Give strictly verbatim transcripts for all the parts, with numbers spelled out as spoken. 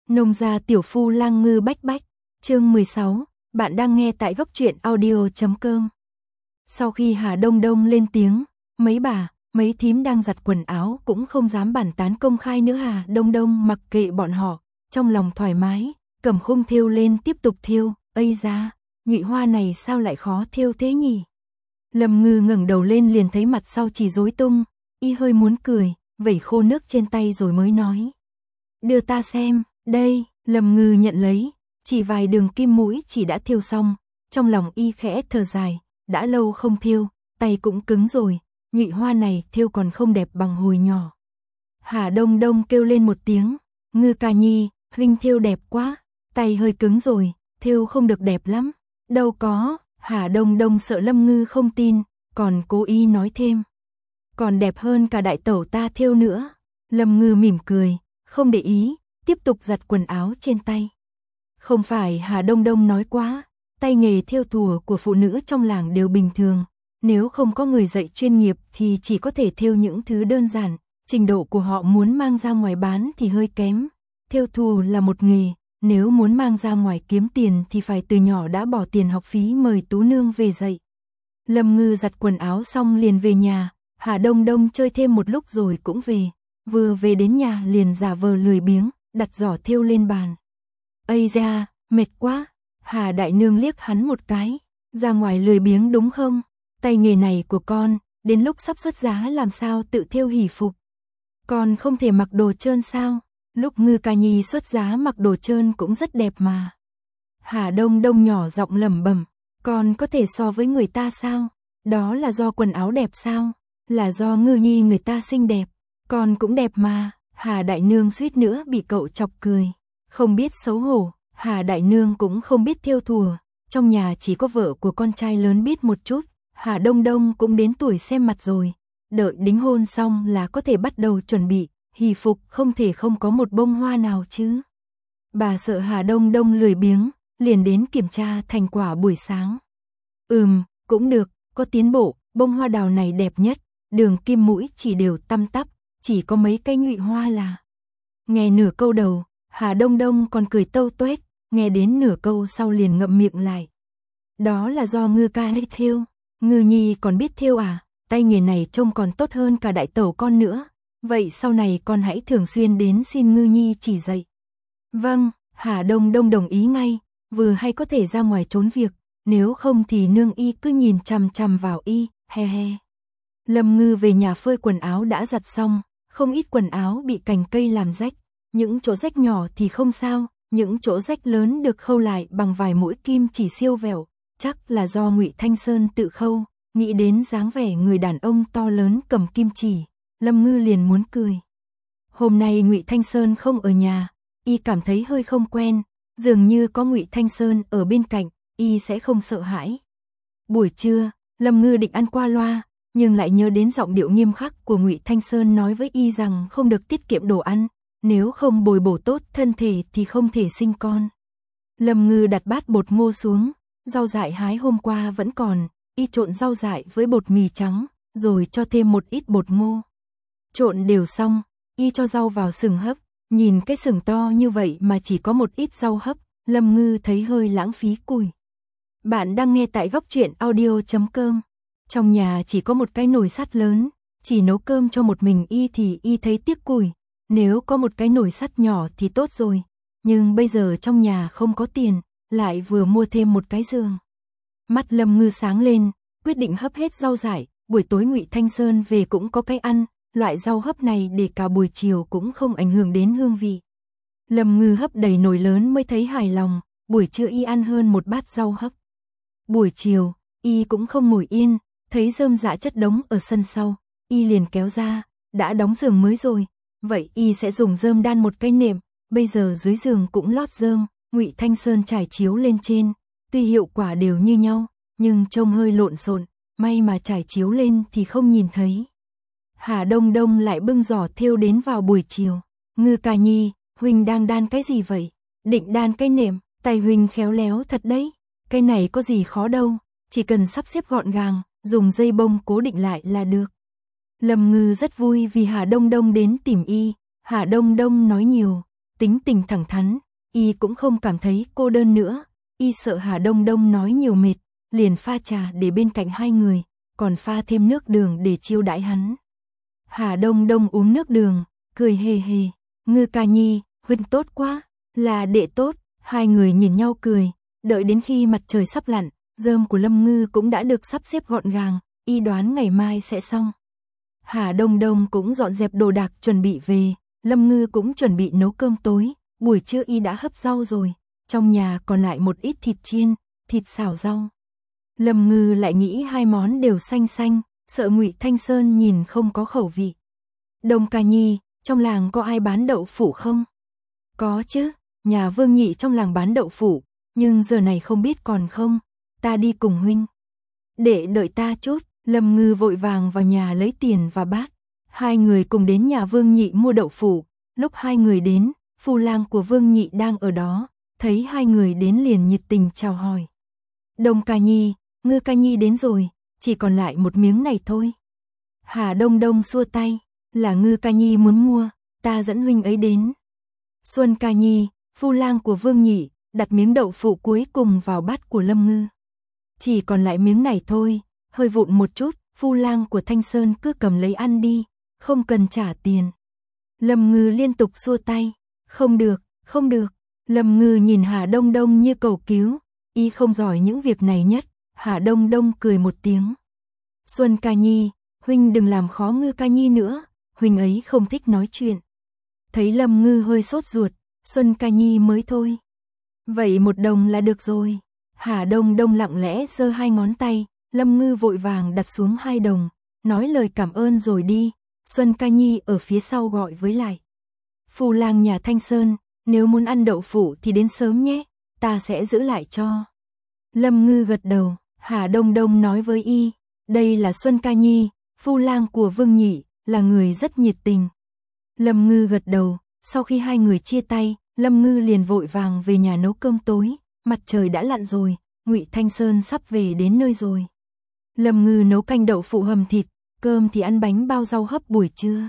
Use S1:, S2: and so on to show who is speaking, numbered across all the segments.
S1: Nông gia tiểu phu lang ngư bách bách, chương mười sáu, bạn đang nghe tại góc truyện audio chấm com. Sau khi Hà Đông Đông lên tiếng, mấy bà, mấy thím đang giặt quần áo cũng không dám bàn tán công khai nữa. Hà Đông Đông mặc kệ bọn họ, trong lòng thoải mái, cầm khung thêu lên tiếp tục thêu. Ây da, nhụy hoa này sao lại khó thêu thế nhỉ? Lâm Ngư ngẩng đầu lên liền thấy mặt sau chỉ rối tung, y hơi muốn cười, vẩy khô nước trên tay rồi mới nói: "Đưa ta xem." Đây, Lâm Ngư nhận lấy, chỉ vài đường kim mũi chỉ đã thêu xong, trong lòng y khẽ thở dài, đã lâu không thêu, tay cũng cứng rồi, nhụy hoa này thêu còn không đẹp bằng hồi nhỏ. Hà Đông Đông kêu lên một tiếng, "Ngư ca nhi, huynh thêu đẹp quá." Tay hơi cứng rồi, thêu không được đẹp lắm. Đâu có, Hà Đông Đông sợ Lâm Ngư không tin, còn cố ý nói thêm: "Còn đẹp hơn cả đại tẩu ta thêu nữa." Lâm Ngư mỉm cười, không để ý, tiếp tục giặt quần áo trên tay. Không phải Hà Đông Đông nói quá, tay nghề thêu thùa của phụ nữ trong làng đều bình thường, nếu không có người dạy chuyên nghiệp thì chỉ có thể thêu những thứ đơn giản, trình độ của họ muốn mang ra ngoài bán thì hơi kém. Thêu thùa là một nghề, nếu muốn mang ra ngoài kiếm tiền thì phải từ nhỏ đã bỏ tiền học phí mời tú nương về dạy. Lâm Ngư giặt quần áo xong liền về nhà, Hà Đông Đông chơi thêm một lúc rồi cũng về, vừa về đến nhà liền giả vờ lười biếng, đặt giỏ thêu lên bàn. "Ây da, mệt quá." Hà Đại Nương liếc hắn một cái, "Ra ngoài lười biếng đúng không? Tay nghề này của con, đến lúc sắp xuất giá làm sao tự thêu hỷ phục? Con không thể mặc đồ trơn sao? Lúc Ngư ca nhi xuất giá mặc đồ trơn cũng rất đẹp mà." Hà Đông Đông nhỏ giọng lẩm bẩm, "Con có thể so với người ta sao? Đó là do quần áo đẹp sao? Là do Ngư nhi người ta xinh đẹp, con cũng đẹp mà." Hà Đại Nương suýt nữa bị cậu chọc cười. Không biết xấu hổ, Hà Đại Nương cũng không biết thêu thùa, trong nhà chỉ có vợ của con trai lớn biết một chút, Hà Đông Đông cũng đến tuổi xem mặt rồi, đợi đính hôn xong là có thể bắt đầu chuẩn bị, hỷ phục không thể không có một bông hoa nào chứ. Bà sợ Hà Đông Đông lười biếng, liền đến kiểm tra thành quả buổi sáng. Ừm, cũng được, có tiến bộ, bông hoa đào này đẹp nhất, đường kim mũi chỉ đều tăm tắp, chỉ có mấy cây nhụy hoa là. Nghe nửa câu đầu, Hà Đông Đông còn cười tâu tuét, nghe đến nửa câu sau liền ngậm miệng lại. "Đó là do Ngư ca ấy thêu, Ngư nhi còn biết thêu à? Tay nghề này trông còn tốt hơn cả đại tẩu con nữa. Vậy sau này con hãy thường xuyên đến xin Ngư nhi chỉ dạy." "Vâng." Hà Đông Đông đồng ý ngay, vừa hay có thể ra ngoài trốn việc, nếu không thì nương y cứ nhìn chằm chằm vào y, he he. Lâm Ngư về nhà phơi quần áo đã giặt xong, không ít quần áo bị cành cây làm rách, những chỗ rách nhỏ thì không sao, những chỗ rách lớn được khâu lại bằng vài mũi kim chỉ siêu vẹo, chắc là do Ngụy Thanh Sơn tự khâu. Nghĩ đến dáng vẻ người đàn ông to lớn cầm kim chỉ, Lâm Ngư liền muốn cười. Hôm nay Ngụy Thanh Sơn không ở nhà, y cảm thấy hơi không quen, dường như có Ngụy Thanh Sơn ở bên cạnh, y sẽ không sợ hãi. Buổi trưa, Lâm Ngư định ăn qua loa, nhưng lại nhớ đến giọng điệu nghiêm khắc của Ngụy Thanh Sơn nói với y rằng không được tiết kiệm đồ ăn, nếu không bồi bổ tốt thân thể thì không thể sinh con. Lâm Ngư đặt bát bột ngô xuống, rau dại hái hôm qua vẫn còn, y trộn rau dại với bột mì trắng, rồi cho thêm một ít bột ngô. Trộn đều xong, y cho rau vào sừng hấp, nhìn cái sừng to như vậy mà chỉ có một ít rau hấp, Lâm Ngư thấy hơi lãng phí củi. Bạn đang nghe tại góc truyện audio chấm com. Trong nhà chỉ có một cái nồi sắt lớn, chỉ nấu cơm cho một mình y thì y thấy tiếc củi, nếu có một cái nồi sắt nhỏ thì tốt rồi, nhưng bây giờ trong nhà không có tiền, lại vừa mua thêm một cái giường. Mắt Lâm Ngư sáng lên, quyết định hấp hết rau dại, buổi tối Ngụy Thanh Sơn về cũng có cái ăn, loại rau hấp này để cả buổi chiều cũng không ảnh hưởng đến hương vị. Lâm Ngư hấp đầy nồi lớn mới thấy hài lòng, buổi trưa y ăn hơn một bát rau hấp. Buổi chiều, y cũng không ngồi yên, thấy rơm rạ chất đống ở sân sau, y liền kéo ra, đã đóng giường mới rồi, vậy y sẽ dùng rơm đan một cái nệm, bây giờ dưới giường cũng lót rơm, Ngụy Thanh Sơn trải chiếu lên trên, tuy hiệu quả đều như nhau, nhưng trông hơi lộn xộn, may mà trải chiếu lên thì không nhìn thấy. Hà Đông Đông lại bưng giỏ thêu đến vào buổi chiều. "Ngư ca nhi, huynh đang đan cái gì vậy?" "Định đan cái nệm." "Tay huynh khéo léo thật đấy, cái này có gì khó đâu, chỉ cần sắp xếp gọn gàng, dùng dây bông cố định lại là được." Lâm Ngư rất vui vì Hà Đông Đông đến tìm y, Hà Đông Đông nói nhiều, tính tình thẳng thắn, y cũng không cảm thấy cô đơn nữa, y sợ Hà Đông Đông nói nhiều mệt, liền pha trà để bên cạnh hai người, còn pha thêm nước đường để chiêu đãi hắn. Hà Đông Đông uống nước đường, cười hề hề, Ngư ca nhi, huynh tốt quá, là đệ tốt, hai người nhìn nhau cười, đợi đến khi mặt trời sắp lặn, rơm của Lâm Ngư cũng đã được sắp xếp gọn gàng, y đoán ngày mai sẽ xong. Hà Đông Đông cũng dọn dẹp đồ đạc chuẩn bị về, Lâm Ngư cũng chuẩn bị nấu cơm tối, buổi trưa y đã hấp rau rồi, trong nhà còn lại một ít thịt chiên, thịt xào rau. Lâm Ngư lại nghĩ hai món đều xanh xanh, sợ Ngụy Thanh Sơn nhìn không có khẩu vị. Đông ca nhi, trong làng có ai bán đậu phụ không? Có chứ, nhà Vương Nhị trong làng bán đậu phụ, nhưng giờ này không biết còn không, ta đi cùng huynh. Để đợi ta chút, Lâm Ngư vội vàng vào nhà lấy tiền và bát. Hai người cùng đến nhà Vương Nhị mua đậu phụ, lúc hai người đến, phu lang của Vương Nhị đang ở đó, thấy hai người đến liền nhiệt tình chào hỏi. Đông ca nhi, Ngư ca nhi đến rồi, chỉ còn lại một miếng này thôi. Hà Đông Đông xua tay, là Ngư ca nhi muốn mua, ta dẫn huynh ấy đến. Xuân ca nhi, phu lang của Vương Nhị, đặt miếng đậu phụ cuối cùng vào bát của Lâm Ngư. Chỉ còn lại miếng này thôi, hơi vụn một chút, phu lang của Thanh Sơn cứ cầm lấy ăn đi, không cần trả tiền. Lâm Ngư liên tục xua tay, không được, không được. Lâm Ngư nhìn Hà Đông Đông như cầu cứu, y không giỏi những việc này nhất. Hà Đông Đông cười một tiếng. Xuân ca nhi, huynh đừng làm khó Ngư ca nhi nữa, huynh ấy không thích nói chuyện. Thấy Lâm Ngư hơi sốt ruột, Xuân ca nhi mới thôi. Vậy một đồng là được rồi. Hà Đông Đông lặng lẽ giơ hai ngón tay, Lâm Ngư vội vàng đặt xuống hai đồng, nói lời cảm ơn rồi đi. Xuân ca nhi ở phía sau gọi với lại. Phu lang nhà Thanh Sơn, nếu muốn ăn đậu phụ thì đến sớm nhé, ta sẽ giữ lại cho. Lâm Ngư gật đầu, Hà Đông Đông nói với y, đây là Xuân ca nhi, phu lang của Vương Nhị, là người rất nhiệt tình. Lâm Ngư gật đầu, sau khi hai người chia tay, Lâm Ngư liền vội vàng về nhà nấu cơm tối, mặt trời đã lặn rồi, Ngụy Thanh Sơn sắp về đến nơi rồi. Lâm Ngư nấu canh đậu phụ hầm thịt, cơm thì ăn bánh bao rau hấp buổi trưa.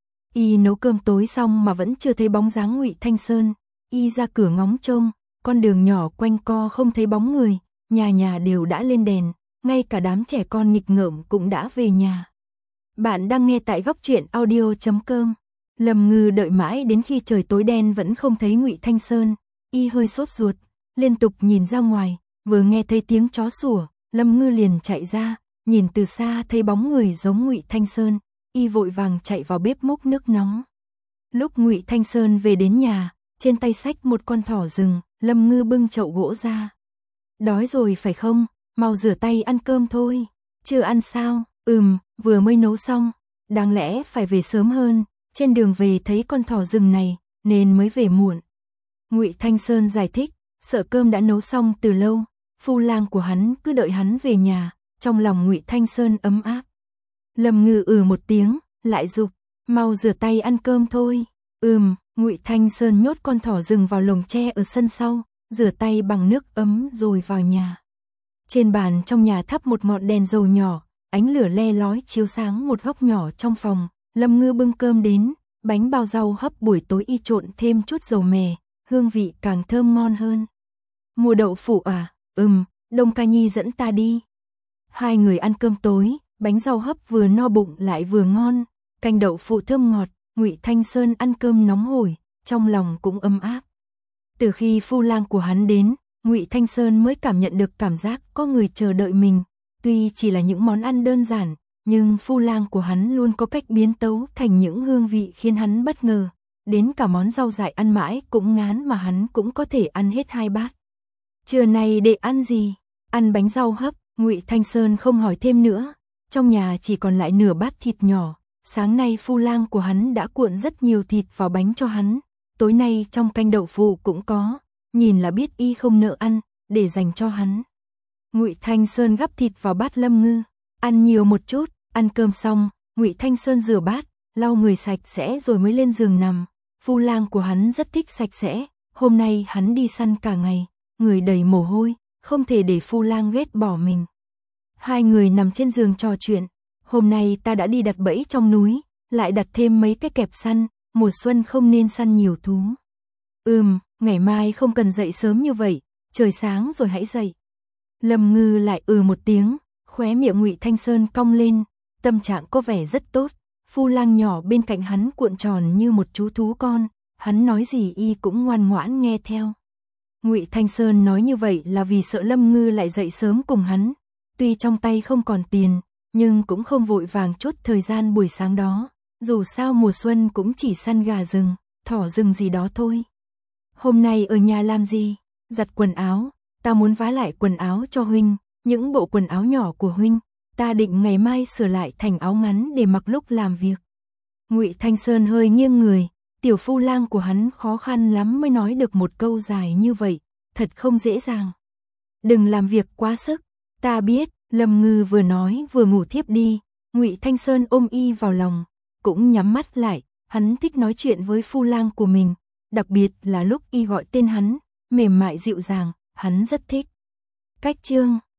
S1: Y nấu cơm tối xong mà vẫn chưa thấy bóng dáng Ngụy Thanh Sơn, y ra cửa ngóng trông, con đường nhỏ quanh co không thấy bóng người, nhà nhà đều đã lên đèn, ngay cả đám trẻ con nghịch ngợm cũng đã về nhà. Bạn đang nghe tại góc truyện audio chấm com. Lâm Ngư đợi mãi đến khi trời tối đen vẫn không thấy Ngụy Thanh Sơn, y hơi sốt ruột, liên tục nhìn ra ngoài, vừa nghe thấy tiếng chó sủa, Lâm Ngư liền chạy ra, nhìn từ xa thấy bóng người giống Ngụy Thanh Sơn, y vội vàng chạy vào bếp múc nước nóng. Lúc Ngụy Thanh Sơn về đến nhà, trên tay xách một con thỏ rừng, Lâm Ngư bưng chậu gỗ ra. Đói rồi phải không, mau rửa tay ăn cơm thôi. Chưa ăn sao? Ừm, vừa mới nấu xong, đáng lẽ phải về sớm hơn, trên đường về thấy con thỏ rừng này, nên mới về muộn. Ngụy Thanh Sơn giải thích, sợ cơm đã nấu xong từ lâu, phu lang của hắn cứ đợi hắn về nhà, trong lòng Ngụy Thanh Sơn ấm áp. Lâm Ngư ừ một tiếng, lại giục, mau rửa tay ăn cơm thôi. Ừm, Ngụy Thanh Sơn nhốt con thỏ rừng vào lồng tre ở sân sau, rửa tay bằng nước ấm rồi vào nhà. Trên bàn trong nhà thắp một ngọn đèn dầu nhỏ, ánh lửa le lói chiếu sáng một góc nhỏ trong phòng. Lâm Ngư bưng cơm đến, bánh bao rau hấp buổi tối y trộn thêm chút dầu mè, hương vị càng thơm ngon hơn. Mua đậu phụ à? Ừm, Đông ca nhi dẫn ta đi. Hai người ăn cơm tối, bánh rau hấp vừa no bụng lại vừa ngon, canh đậu phụ thơm ngọt, Ngụy Thanh Sơn ăn cơm nóng hổi, trong lòng cũng ấm áp. Từ khi phu lang của hắn đến, Ngụy Thanh Sơn mới cảm nhận được cảm giác có người chờ đợi mình, tuy chỉ là những món ăn đơn giản, nhưng phu lang của hắn luôn có cách biến tấu thành những hương vị khiến hắn bất ngờ, đến cả món rau dại ăn mãi cũng ngán mà hắn cũng có thể ăn hết hai bát. Trưa nay để ăn gì? Ăn bánh rau hấp, Ngụy Thanh Sơn không hỏi thêm nữa, trong nhà chỉ còn lại nửa bát thịt nhỏ, sáng nay phu lang của hắn đã cuộn rất nhiều thịt vào bánh cho hắn, tối nay trong canh đậu phụ cũng có, nhìn là biết y không nỡ ăn, để dành cho hắn. Ngụy Thanh Sơn gắp thịt vào bát Lâm Ngư, ăn nhiều một chút, ăn cơm xong, Ngụy Thanh Sơn rửa bát, lau người sạch sẽ rồi mới lên giường nằm. Phu lang của hắn rất thích sạch sẽ, hôm nay hắn đi săn cả ngày, người đầy mồ hôi, không thể để phu lang ghét bỏ mình. Hai người nằm trên giường trò chuyện, hôm nay ta đã đi đặt bẫy trong núi, lại đặt thêm mấy cái kẹp săn, mùa xuân không nên săn nhiều thú. Ừm, ngày mai không cần dậy sớm như vậy, trời sáng rồi hãy dậy. Lâm Ngư lại ừ một tiếng, khóe miệng Ngụy Thanh Sơn cong lên, tâm trạng có vẻ rất tốt. Phu Lang nhỏ bên cạnh hắn cuộn tròn như một chú thú con, hắn nói gì y cũng ngoan ngoãn nghe theo. Ngụy Thanh Sơn nói như vậy là vì sợ Lâm Ngư lại dậy sớm cùng hắn, tuy trong tay không còn tiền, nhưng cũng không vội vàng chốt thời gian buổi sáng đó, dù sao mùa xuân cũng chỉ săn gà rừng, thỏ rừng gì đó thôi. Hôm nay ở nhà làm gì? Giặt quần áo, ta muốn vá lại quần áo cho huynh, những bộ quần áo nhỏ của huynh, ta định ngày mai sửa lại thành áo ngắn để mặc lúc làm việc. Ngụy Thanh Sơn hơi nghiêng người, tiểu Phu Lang của hắn khó khăn lắm mới nói được một câu dài như vậy, thật không dễ dàng. Đừng làm việc quá sức, ta biết. Lâm Ngư vừa nói vừa ngủ thiếp đi, Ngụy Thanh Sơn ôm y vào lòng, cũng nhắm mắt lại, hắn thích nói chuyện với Phu Lang của mình, đặc biệt là lúc y gọi tên hắn, mềm mại dịu dàng, hắn rất thích. Cách chương